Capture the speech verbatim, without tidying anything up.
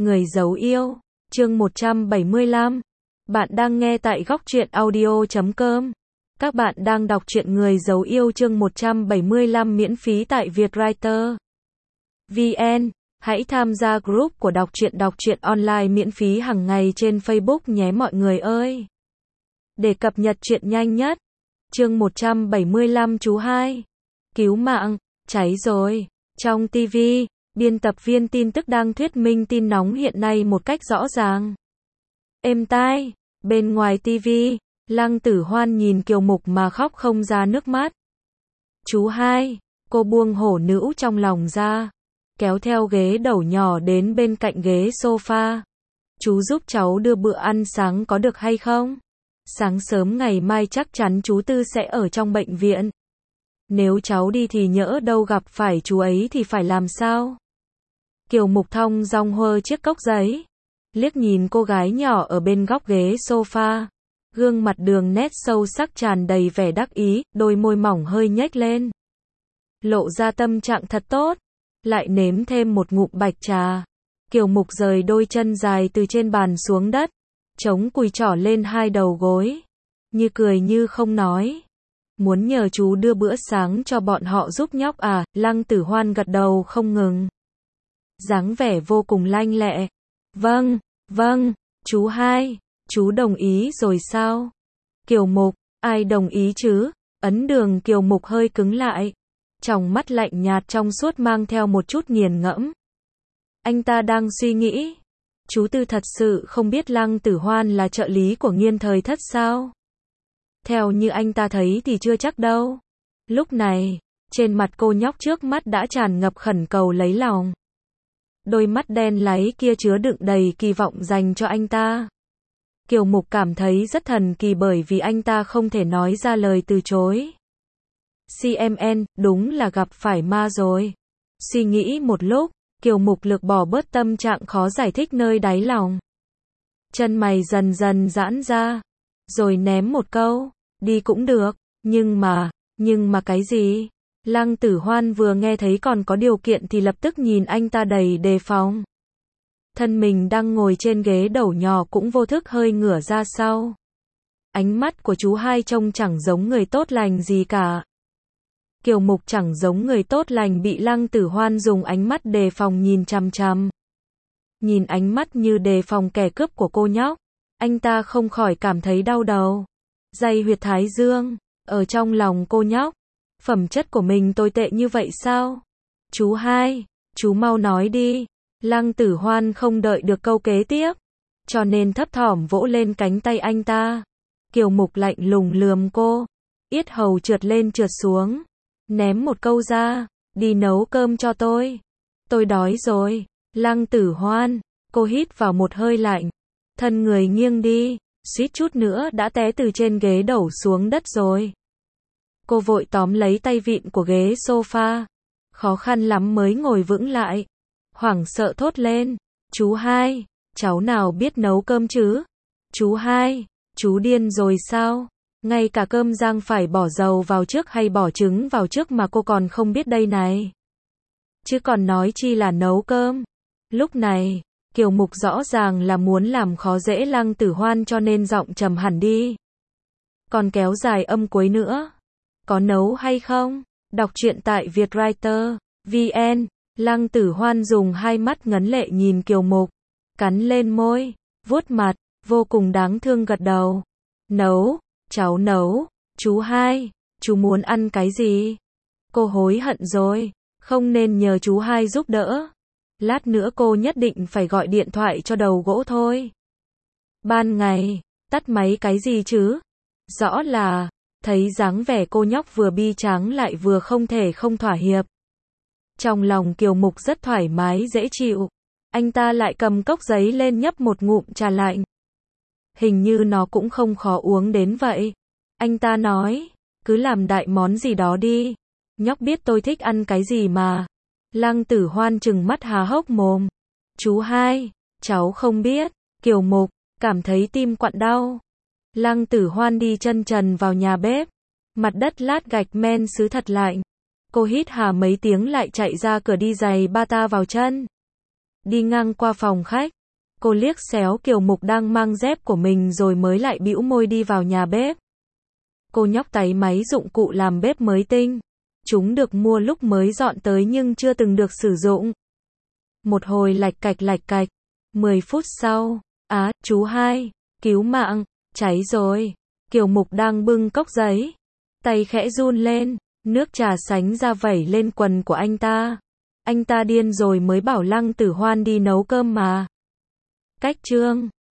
Người giấu yêu, chương một trăm bảy mươi lăm. Bạn đang nghe tại góc truyện audio chấm com. Các bạn đang đọc truyện Người giấu yêu chương một trăm bảy mươi lăm miễn phí tại Vietwriter vê en. Hãy tham gia group của đọc truyện đọc truyện online miễn phí hàng ngày trên Facebook nhé mọi người ơi. Để cập nhật truyện nhanh nhất. Chương một trăm bảy mươi lăm chú hai. Cứu mạng, cháy rồi. Trong ti vi, biên tập viên tin tức đang thuyết minh tin nóng hiện nay một cách rõ ràng. Êm tai, bên ngoài ti vi, Lăng Tử Hoan nhìn Kiều Mục mà khóc không ra nước mắt. Chú hai, cô buông hổ nữ trong lòng ra, kéo theo ghế đầu nhỏ đến bên cạnh ghế sofa. Chú giúp cháu đưa bữa ăn sáng có được hay không? Sáng sớm ngày mai chắc chắn chú Tư sẽ ở trong bệnh viện. Nếu cháu đi thì nhỡ đâu gặp phải chú ấy thì phải làm sao? Kiều Mục thong dong hơ chiếc cốc giấy, liếc nhìn cô gái nhỏ ở bên góc ghế sofa. Gương mặt đường nét sâu sắc tràn đầy vẻ đắc ý, đôi môi mỏng hơi nhếch lên. Lộ ra tâm trạng thật tốt. Lại nếm thêm một ngụm bạch trà. Kiều Mục rời đôi chân dài từ trên bàn xuống đất, chống cùi trỏ lên hai đầu gối, như cười như không nói. Muốn nhờ chú đưa bữa sáng cho bọn họ giúp nhóc à? Lăng Tử Hoan gật đầu không ngừng, dáng vẻ vô cùng lanh lẹ. Vâng, vâng, chú hai, chú đồng ý rồi sao? Kiều Mục, ai đồng ý chứ? Ấn Đường Kiều Mục hơi cứng lại, tròng mắt lạnh nhạt trong suốt mang theo một chút nghiền ngẫm. Anh ta đang suy nghĩ, chú Tư thật sự không biết Lăng Tử Hoan là trợ lý của Nghiên Thời Thất sao? Theo như anh ta thấy thì chưa chắc đâu. Lúc này, trên mặt cô nhóc trước mắt đã tràn ngập khẩn cầu lấy lòng. Đôi mắt đen láy kia chứa đựng đầy kỳ vọng dành cho anh ta. Kiều Mục cảm thấy rất thần kỳ bởi vì anh ta không thể nói ra lời từ chối. xê em en, đúng là gặp phải ma rồi. Suy nghĩ một lúc, Kiều Mục lược bỏ bớt tâm trạng khó giải thích nơi đáy lòng. Chân mày dần dần giãn ra, rồi ném một câu, đi cũng được, nhưng mà, nhưng mà cái gì? Lăng Tử Hoan vừa nghe thấy còn có điều kiện thì lập tức nhìn anh ta đầy đề phòng. Thân mình đang ngồi trên ghế đầu nhỏ cũng vô thức hơi ngửa ra sau. Ánh mắt của chú hai trông chẳng giống người tốt lành gì cả. Kiều Mục chẳng giống người tốt lành bị Lăng Tử Hoan dùng ánh mắt đề phòng nhìn chằm chằm. Nhìn ánh mắt như đề phòng kẻ cướp của cô nhóc, anh ta không khỏi cảm thấy đau đầu. Day huyệt thái dương, ở trong lòng cô nhóc. Phẩm chất của mình tồi tệ như vậy sao? Chú hai, chú mau nói đi. Lăng Tử Hoan không đợi được câu kế tiếp, cho nên thấp thỏm vỗ lên cánh tay anh ta. Kiều Mục lạnh lùng lườm cô, yết hầu trượt lên trượt xuống, ném một câu ra, đi nấu cơm cho tôi. Tôi đói rồi. Lăng Tử Hoan, cô hít vào một hơi lạnh, thân người nghiêng đi, suýt chút nữa đã té từ trên ghế đổ xuống đất rồi. Cô vội tóm lấy tay vịn của ghế sofa, khó khăn lắm mới ngồi vững lại, hoảng sợ thốt lên, chú hai, cháu nào biết nấu cơm chứ? Chú hai, chú điên rồi sao? Ngay cả cơm rang phải bỏ dầu vào trước hay bỏ trứng vào trước mà cô còn không biết đây này. Chứ còn nói chi là nấu cơm. Lúc này, Kiều Mục rõ ràng là muốn làm khó dễ Lăng Tử Hoan cho nên giọng trầm hẳn đi. Còn kéo dài âm cuối nữa. Có nấu hay không? Đọc truyện tại Vietwriter vê en. Lăng Tử Hoan dùng hai mắt ngấn lệ nhìn Kiều Mục, cắn lên môi, vuốt mặt, vô cùng đáng thương gật đầu. Nấu, cháu nấu. Chú hai, chú muốn ăn cái gì? Cô hối hận rồi, không nên nhờ chú hai giúp đỡ. Lát nữa cô nhất định phải gọi điện thoại cho đầu gỗ thôi. Ban ngày, tắt máy cái gì chứ? Rõ là, thấy dáng vẻ cô nhóc vừa bi tráng lại vừa không thể không thỏa hiệp. Trong lòng Kiều Mục rất thoải mái dễ chịu. Anh ta lại cầm cốc giấy lên nhấp một ngụm trà lạnh. Hình như nó cũng không khó uống đến vậy. Anh ta nói, cứ làm đại món gì đó đi. Nhóc biết tôi thích ăn cái gì mà. Lăng Tử Hoan trừng mắt há hốc mồm. Chú hai, cháu không biết. Kiều Mục, cảm thấy tim quặn đau. Lăng Tử Hoan đi chân trần vào nhà bếp. Mặt đất lát gạch men sứ thật lạnh. Cô hít hà mấy tiếng lại chạy ra cửa đi giày bata vào chân. Đi ngang qua phòng khách, cô liếc xéo Kiều Mục đang mang dép của mình rồi mới lại bĩu môi đi vào nhà bếp. Cô nhóc táy máy dụng cụ làm bếp mới tinh. Chúng được mua lúc mới dọn tới nhưng chưa từng được sử dụng. Một hồi lạch cạch lạch cạch. Mười phút sau, á, chú hai, cứu mạng, cháy rồi. Kiều Mục đang bưng cốc giấy. Tay khẽ run lên, nước trà sánh ra vẩy lên quần của anh ta. Anh ta điên rồi mới bảo Lăng Tử Hoan đi nấu cơm mà. Cách chương